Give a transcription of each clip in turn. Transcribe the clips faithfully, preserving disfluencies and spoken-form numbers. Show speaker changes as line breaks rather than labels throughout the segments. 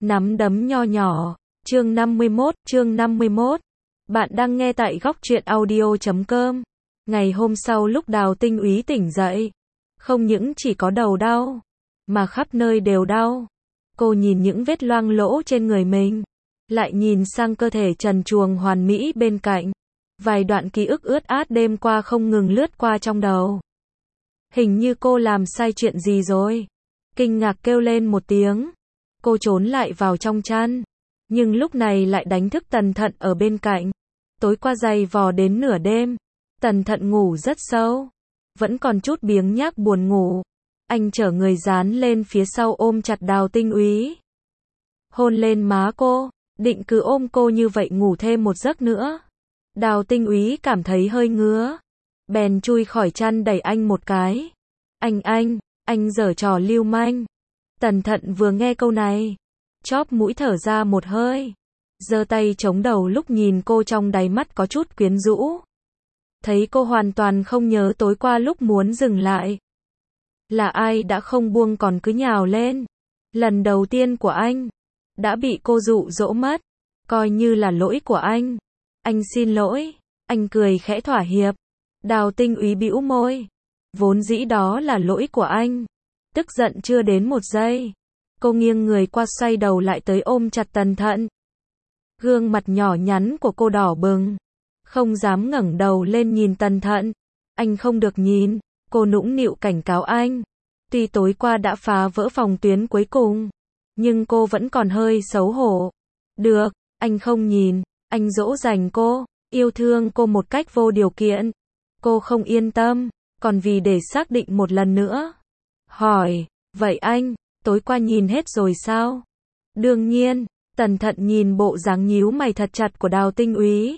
Nắm đấm nho nhỏ. Chương năm mươi mốt, chương năm mươi mốt. Bạn đang nghe tại góc truyện audio chấm com. Ngày hôm sau lúc Đào Tinh Úy tỉnh dậy, không những chỉ có đầu đau, mà khắp nơi đều đau. Cô nhìn những vết loang lỗ trên người mình, lại nhìn sang cơ thể trần truồng hoàn mỹ bên cạnh. Vài đoạn ký ức ướt át đêm qua không ngừng lướt qua trong đầu. Hình như cô làm sai chuyện gì rồi. Kinh ngạc kêu lên một tiếng. Cô trốn lại vào trong chăn, nhưng lúc này lại đánh thức Tần Thận ở bên cạnh. Tối qua dày vò đến nửa đêm, Tần Thận ngủ rất sâu, vẫn còn chút biếng nhác buồn ngủ. Anh chở người dán lên phía sau ôm chặt Đào Tinh Úy, hôn lên má cô, định cứ ôm cô như vậy ngủ thêm một giấc nữa. Đào Tinh Úy cảm thấy hơi ngứa, bèn chui khỏi chăn đẩy anh một cái. Anh anh, anh giở trò lưu manh. Tần Thận vừa nghe câu này, chóp mũi thở ra một hơi, giơ tay chống đầu lúc nhìn cô trong đáy mắt có chút quyến rũ. Thấy cô hoàn toàn không nhớ tối qua lúc muốn dừng lại. Là ai đã không buông còn cứ nhào lên. Lần đầu tiên của anh, đã bị cô dụ dỗ mất. Coi như là lỗi của anh. Anh xin lỗi. Anh cười khẽ thỏa hiệp. Đào Tinh Úy bĩu môi. Vốn dĩ đó là lỗi của anh. Tức giận chưa đến một giây, cô nghiêng người qua xoay đầu lại tới ôm chặt Tần Thận. Gương mặt nhỏ nhắn của cô đỏ bừng, không dám ngẩng đầu lên nhìn Tần Thận. Anh không được nhìn, cô nũng nịu cảnh cáo anh. Tuy tối qua đã phá vỡ phòng tuyến cuối cùng, nhưng cô vẫn còn hơi xấu hổ. Được, anh không nhìn, anh dỗ dành cô, yêu thương cô một cách vô điều kiện. Cô không yên tâm, còn vì để xác định một lần nữa. Hỏi, vậy anh, tối qua nhìn hết rồi sao? Đương nhiên. Tần Thận nhìn bộ dáng nhíu mày thật chặt của Đào Tinh Úy,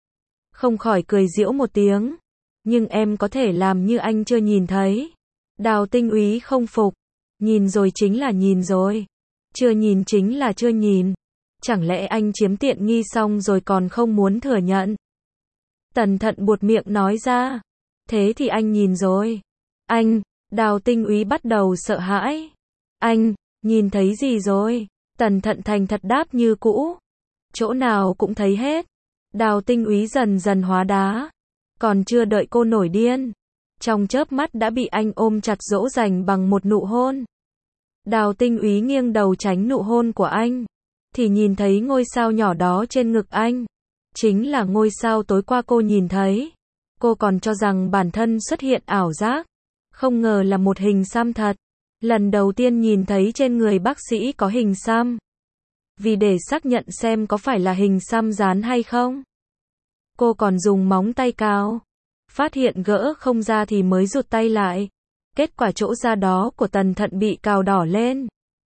không khỏi cười giễu một tiếng. Nhưng em có thể làm như anh chưa nhìn thấy. Đào Tinh Úy không phục. Nhìn rồi chính là nhìn rồi. Chưa nhìn chính là chưa nhìn. Chẳng lẽ anh chiếm tiện nghi xong rồi còn không muốn thừa nhận? Tần Thận buột miệng nói ra. Thế thì anh nhìn rồi. Anh, Đào Tinh Úy bắt đầu sợ hãi. Anh, nhìn thấy gì rồi? Tần Thận thành thật đáp như cũ. Chỗ nào cũng thấy hết. Đào Tinh Úy dần dần hóa đá. Còn chưa đợi cô nổi điên, trong chớp mắt đã bị anh ôm chặt dỗ dành bằng một nụ hôn. Đào Tinh Úy nghiêng đầu tránh nụ hôn của anh, thì nhìn thấy ngôi sao nhỏ đó trên ngực anh. Chính là ngôi sao tối qua cô nhìn thấy. Cô còn cho rằng bản thân xuất hiện ảo giác. Không ngờ là một hình xăm thật. Lần đầu tiên nhìn thấy trên người bác sĩ có hình xăm. Vì để xác nhận xem có phải là hình xăm dán hay không, cô còn dùng móng tay cào. Phát hiện gỡ không ra thì mới rụt tay lại. Kết quả chỗ da đó của Tần Thận bị cào đỏ lên.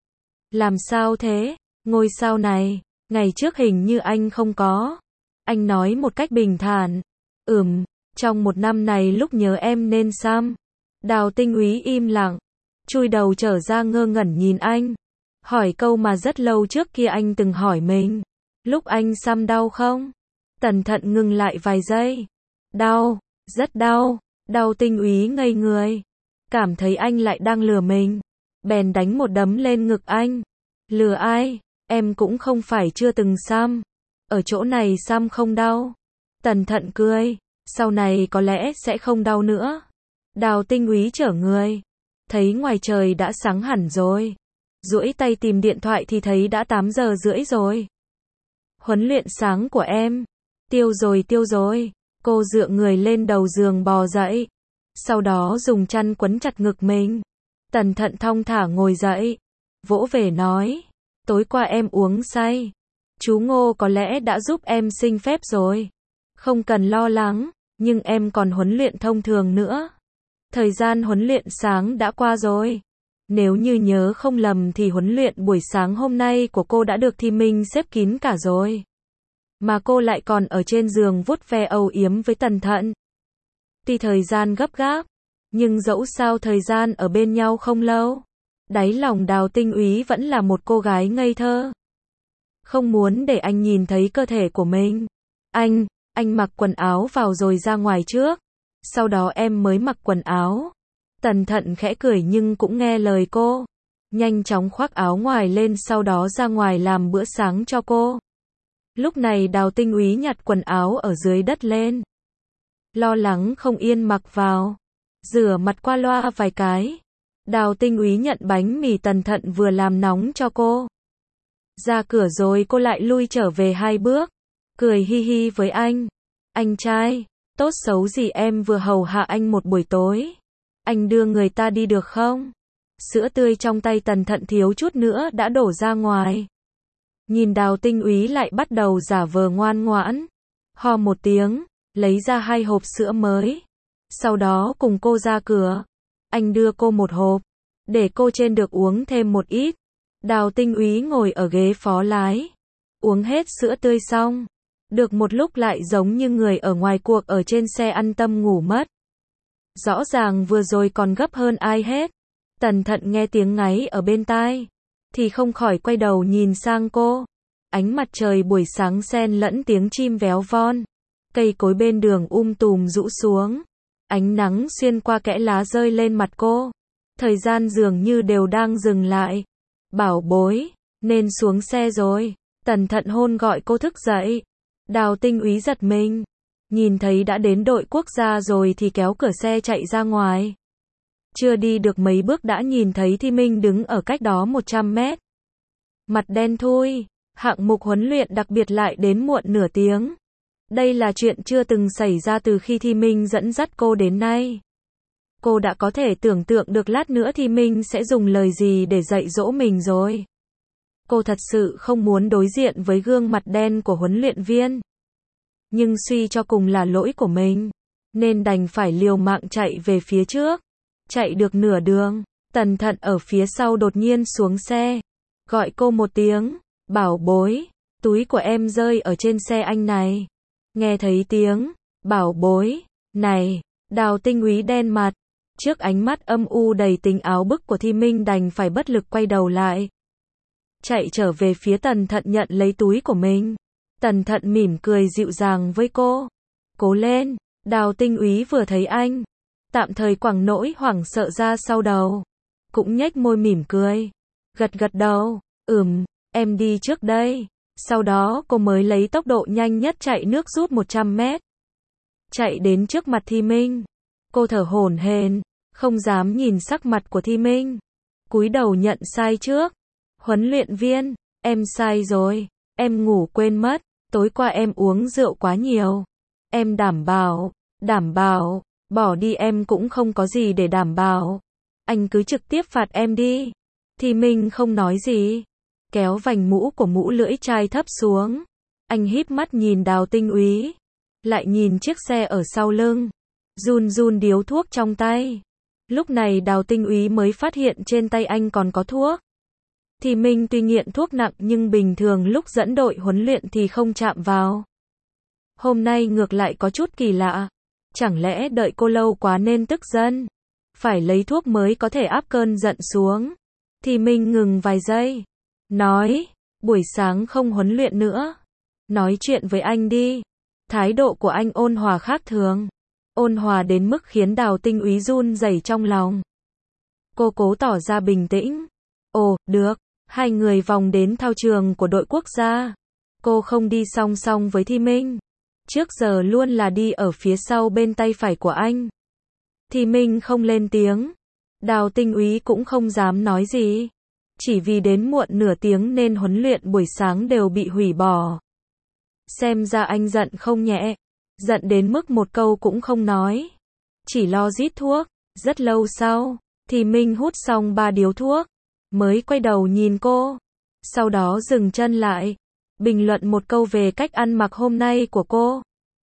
Làm sao thế? Ngôi sao này, ngày trước hình như anh không có. Anh nói một cách bình thản. Ừm, trong một năm này lúc nhớ em nên xăm. Đào Tinh Úy im lặng, chui đầu trở ra ngơ ngẩn nhìn anh. Hỏi câu mà rất lâu trước kia anh từng hỏi mình. Lúc anh xăm đau không? Tần Thận ngừng lại vài giây. Đau, rất đau. Đào Tinh Úy ngây người, cảm thấy anh lại đang lừa mình, bèn đánh một đấm lên ngực anh. Lừa ai? Em cũng không phải chưa từng xăm. Ở chỗ này xăm không đau. Tần Thận cười. Sau này có lẽ sẽ không đau nữa. Đào Tinh Úy chở người, thấy ngoài trời đã sáng hẳn rồi. Duỗi tay tìm điện thoại thì thấy đã tám giờ rưỡi rồi. Huấn luyện sáng của em. Tiêu rồi tiêu rồi. Cô dựa người lên đầu giường bò dậy. Sau đó dùng chăn quấn chặt ngực mình. Tần Thận thong thả ngồi dậy, vỗ về nói. Tối qua em uống say. Chú Ngô có lẽ đã giúp em xin phép rồi. Không cần lo lắng, nhưng em còn huấn luyện thông thường nữa. Thời gian huấn luyện sáng đã qua rồi. Nếu như nhớ không lầm thì huấn luyện buổi sáng hôm nay của cô đã được Thi Minh xếp kín cả rồi. Mà cô lại còn ở trên giường vuốt ve âu yếm với Tần Thận. Tuy thời gian gấp gáp, nhưng dẫu sao thời gian ở bên nhau không lâu. Đáy lòng Đào Tinh Úy vẫn là một cô gái ngây thơ. Không muốn để anh nhìn thấy cơ thể của mình. Anh, anh mặc quần áo vào rồi ra ngoài trước. Sau đó em mới mặc quần áo. Tần Thận khẽ cười nhưng cũng nghe lời cô. nhanh chóng khoác áo ngoài lên sau đó ra ngoài làm bữa sáng cho cô. Lúc này Đào Tinh Úy nhặt quần áo ở dưới đất lên. Lo lắng không yên mặc vào. Rửa mặt qua loa vài cái. Đào Tinh Úy nhận bánh mì Tần Thận vừa làm nóng cho cô. Ra cửa rồi cô lại lui trở về hai bước. Cười hi hi với anh. Anh trai, tốt xấu gì em vừa hầu hạ anh một buổi tối. Anh đưa người ta đi được không? Sữa tươi trong tay Tần Thận thiếu chút nữa đã đổ ra ngoài. Nhìn Đào Tinh Úy lại bắt đầu giả vờ ngoan ngoãn. Ho một tiếng, lấy ra hai hộp sữa mới. Sau đó cùng cô ra cửa. Anh đưa cô một hộp, để cô trên được uống thêm một ít. Đào Tinh Úy ngồi ở ghế phó lái. Uống hết sữa tươi xong. Được một lúc lại giống như người ở ngoài cuộc ở trên xe ăn tâm ngủ mất. Rõ ràng vừa rồi còn gấp hơn ai hết. Tần Thận nghe tiếng ngáy ở bên tai. Thì không khỏi quay đầu nhìn sang cô. Ánh mặt trời buổi sáng xen lẫn tiếng chim véo von. Cây cối bên đường um tùm rũ xuống. Ánh nắng xuyên qua kẽ lá rơi lên mặt cô. Thời gian dường như đều đang dừng lại. Bảo bối, nên xuống xe rồi. Tần Thận hôn gọi cô thức dậy. Đào Tinh Úy giật mình. Nhìn thấy đã đến đội quốc gia rồi thì kéo cửa xe chạy ra ngoài. Chưa đi được mấy bước đã nhìn thấy Thi Minh đứng ở cách đó một trăm mét. Mặt đen thui, hạng mục huấn luyện đặc biệt lại đến muộn nửa tiếng. Đây là chuyện chưa từng xảy ra từ khi Thi Minh dẫn dắt cô đến nay. Cô đã có thể tưởng tượng được lát nữa Thi Minh sẽ dùng lời gì để dạy dỗ mình rồi. Cô thật sự không muốn đối diện với gương mặt đen của huấn luyện viên. Nhưng suy cho cùng là lỗi của mình, nên đành phải liều mạng chạy về phía trước. Chạy được nửa đường, Tần Thận ở phía sau đột nhiên xuống xe. Gọi cô một tiếng, bảo bối, túi của em rơi ở trên xe anh này. Nghe thấy tiếng, bảo bối, này, Đào Tinh Úy đen mặt. Trước ánh mắt âm u đầy tình áo bức của Thi Minh đành phải bất lực quay đầu lại. Chạy trở về phía Tần Thận nhận lấy túi của mình. Tần Thận mỉm cười dịu dàng với cô. Cố lên, Đào Tinh Úy vừa thấy anh. Tạm thời quẳng nỗi hoảng sợ ra sau đầu. Cũng nhếch môi mỉm cười. Gật gật đầu, ừm, em đi trước đây. Sau đó cô mới lấy tốc độ nhanh nhất chạy nước rút một trăm mét. Chạy đến trước mặt Thi Minh. Cô thở hổn hển, không dám nhìn sắc mặt của Thi Minh. Cúi đầu nhận sai trước. Huấn luyện viên, em sai rồi. Em ngủ quên mất. Tối qua em uống rượu quá nhiều. Em đảm bảo, đảm bảo, bỏ đi em cũng không có gì để đảm bảo. Anh cứ trực tiếp phạt em đi. Thi Minh không nói gì. Kéo vành mũ của mũ lưỡi chai thấp xuống. Anh híp mắt nhìn Đào Tinh Úy. Lại nhìn chiếc xe ở sau lưng. Run run điếu thuốc trong tay. Lúc này Đào Tinh Úy mới phát hiện trên tay anh còn có thuốc. Thi Minh tuy nghiện thuốc nặng nhưng bình thường lúc dẫn đội huấn luyện thì không chạm vào. Hôm nay ngược lại có chút kỳ lạ. Chẳng lẽ đợi cô lâu quá nên tức giận? Phải lấy thuốc mới có thể áp cơn giận xuống. Thi Minh ngừng vài giây. Nói, buổi sáng không huấn luyện nữa. Nói chuyện với anh đi. Thái độ của anh ôn hòa khác thường. Ôn hòa đến mức khiến Đào Tinh Úy run rẩy trong lòng. Cô cố tỏ ra bình tĩnh. Ồ, được. Hai người vòng đến thao trường của đội quốc gia. Cô không đi song song với Thi Minh. Trước giờ luôn là đi ở phía sau bên tay phải của anh. Thi Minh không lên tiếng. Đào Tinh Úy cũng không dám nói gì. Chỉ vì đến muộn nửa tiếng nên huấn luyện buổi sáng đều bị hủy bỏ. Xem ra anh giận không nhẹ. Giận đến mức một câu cũng không nói. Chỉ lo rít thuốc. Rất lâu sau, Thi Minh hút xong ba điếu thuốc. Mới quay đầu nhìn cô. Sau đó dừng chân lại. Bình luận một câu về cách ăn mặc hôm nay của cô.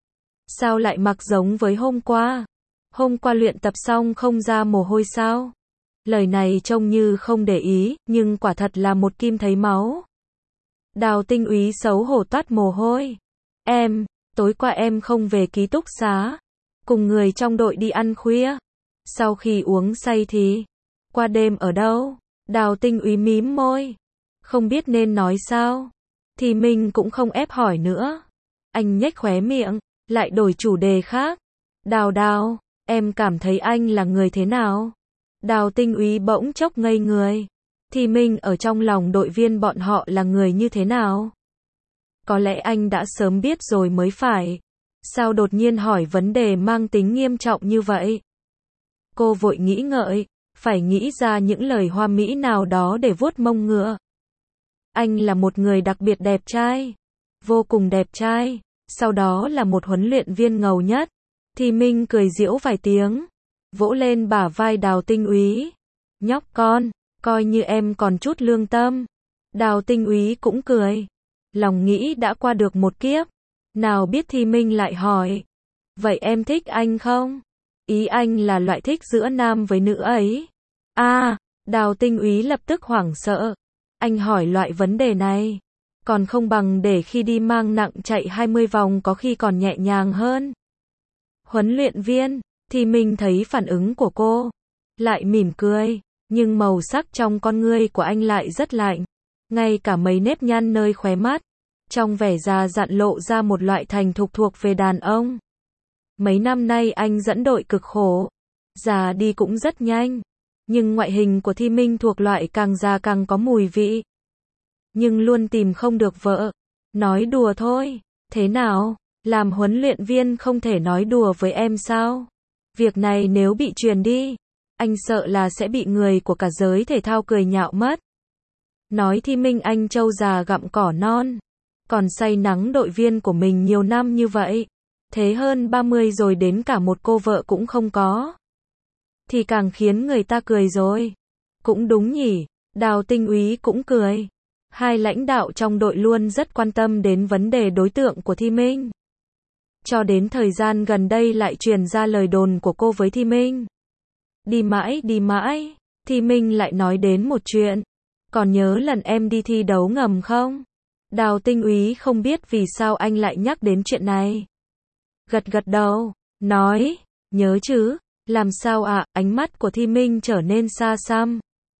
Sao lại mặc giống với hôm qua? Hôm qua luyện tập xong không ra mồ hôi sao? Lời này trông như không để ý, nhưng quả thật là một kim thấy máu. Đào Tinh Úy xấu hổ toát mồ hôi. Em, tối qua em không về ký túc xá. Cùng người trong đội đi ăn khuya. Sau khi uống say thì, qua đêm ở đâu? Đào Tinh Úy mím môi. Không biết nên nói sao. Thì mình cũng không ép hỏi nữa. Anh nhếch khóe miệng, lại đổi chủ đề khác. Đào Đào, em cảm thấy anh là người thế nào? Đào Tinh Úy bỗng chốc ngây người. Thì Minh ở trong lòng đội viên bọn họ là người như thế nào? Có lẽ anh đã sớm biết rồi mới phải. Sao đột nhiên hỏi vấn đề mang tính nghiêm trọng như vậy? Cô vội nghĩ ngợi, phải nghĩ ra những lời hoa mỹ nào đó để vuốt mông ngựa. Anh là một người đặc biệt đẹp trai. Vô cùng đẹp trai. Sau đó là một huấn luyện viên ngầu nhất. Thì Minh cười giễu vài tiếng. Vỗ lên bả vai Đào Tinh Úy. Nhóc con, coi như em còn chút lương tâm. Đào Tinh Úy cũng cười. Lòng nghĩ đã qua được một kiếp. Nào biết Thì Minh lại hỏi. Vậy em thích anh không? Ý anh là loại thích giữa nam với nữ ấy. À, Đào Tinh Úy lập tức hoảng sợ. Anh hỏi loại vấn đề này. Còn không bằng để khi đi mang nặng chạy hai mươi vòng có khi còn nhẹ nhàng hơn. Huấn luyện viên, Thì Minh thấy phản ứng của cô. Lại mỉm cười. Nhưng màu sắc trong con ngươi của anh lại rất lạnh. Ngay cả mấy nếp nhăn nơi khóe mắt. Trong vẻ già dặn lộ ra một loại thành thục thuộc về đàn ông. Mấy năm nay anh dẫn đội cực khổ. Già đi cũng rất nhanh. Nhưng ngoại hình của Thì Minh thuộc loại càng già càng có mùi vị. Nhưng luôn tìm không được vợ. Nói đùa thôi. Thế nào? Làm huấn luyện viên không thể nói đùa với em sao? Việc này nếu bị truyền đi, anh sợ là sẽ bị người của cả giới thể thao cười nhạo mất. Nói Thì Minh anh trâu già gặm cỏ non. Còn say nắng đội viên của mình nhiều năm như vậy. Thế hơn ba mươi rồi đến cả một cô vợ cũng không có. Thì càng khiến người ta cười rồi. Cũng đúng nhỉ, Đào Tinh Úy cũng cười. Hai lãnh đạo trong đội luôn rất quan tâm đến vấn đề đối tượng của Thì Minh. Cho đến thời gian gần đây lại truyền ra lời đồn của cô với Thì Minh. Đi mãi đi mãi, Thì Minh lại nói đến một chuyện. Còn nhớ lần em đi thi đấu ngầm không? Đào Tinh Úy không biết vì sao anh lại nhắc đến chuyện này. Gật gật đầu, nói, nhớ chứ, làm sao ạ, à? Ánh mắt của Thì Minh trở nên xa xăm.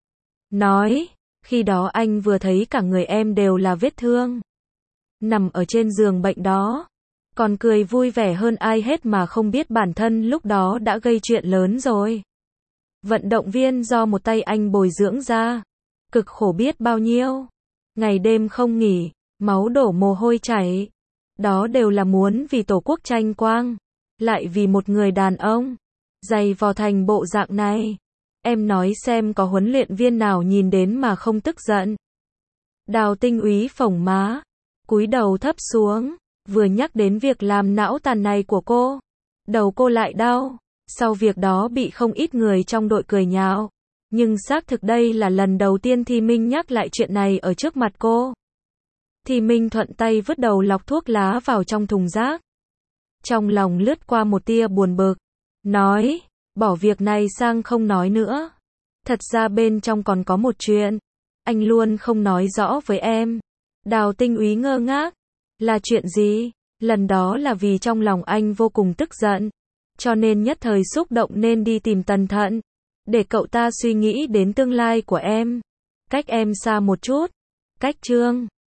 Nói, khi đó anh vừa thấy cả người em đều là vết thương. Nằm ở trên giường bệnh đó. Còn cười vui vẻ hơn ai hết mà không biết bản thân lúc đó đã gây chuyện lớn rồi. Vận động viên do một tay anh bồi dưỡng ra. Cực khổ biết bao nhiêu. Ngày đêm không nghỉ, máu đổ mồ hôi chảy. Đó đều là muốn vì Tổ quốc tranh quang. Lại vì một người đàn ông. Dày vò thành bộ dạng này. Em nói xem có huấn luyện viên nào nhìn đến mà không tức giận. Đào Tinh Úy phồng má. Cúi đầu thấp xuống. Vừa nhắc đến việc làm não tàn này của cô. Đầu cô lại đau. Sau việc đó bị không ít người trong đội cười nhạo. Nhưng xác thực đây là lần đầu tiên Thì Minh nhắc lại chuyện này ở trước mặt cô. Thì Minh thuận tay vứt đầu lọc thuốc lá vào trong thùng rác. Trong lòng lướt qua một tia buồn bực. Nói, bỏ việc này sang không nói nữa. Thật ra bên trong còn có một chuyện. Anh luôn không nói rõ với em. Đào Tinh Úy ngơ ngác. Là chuyện gì? Lần đó là vì trong lòng anh vô cùng tức giận. Cho nên nhất thời xúc động nên đi tìm Tần Thận. Để cậu ta suy nghĩ đến tương lai của em. Cách em xa một chút. Cách Trương.